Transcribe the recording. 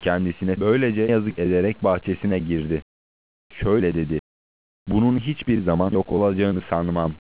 kendisine böylece yazık ederek bahçesine girdi. Şöyle dedi: "Bunun hiçbir zaman yok olacağını sanmam.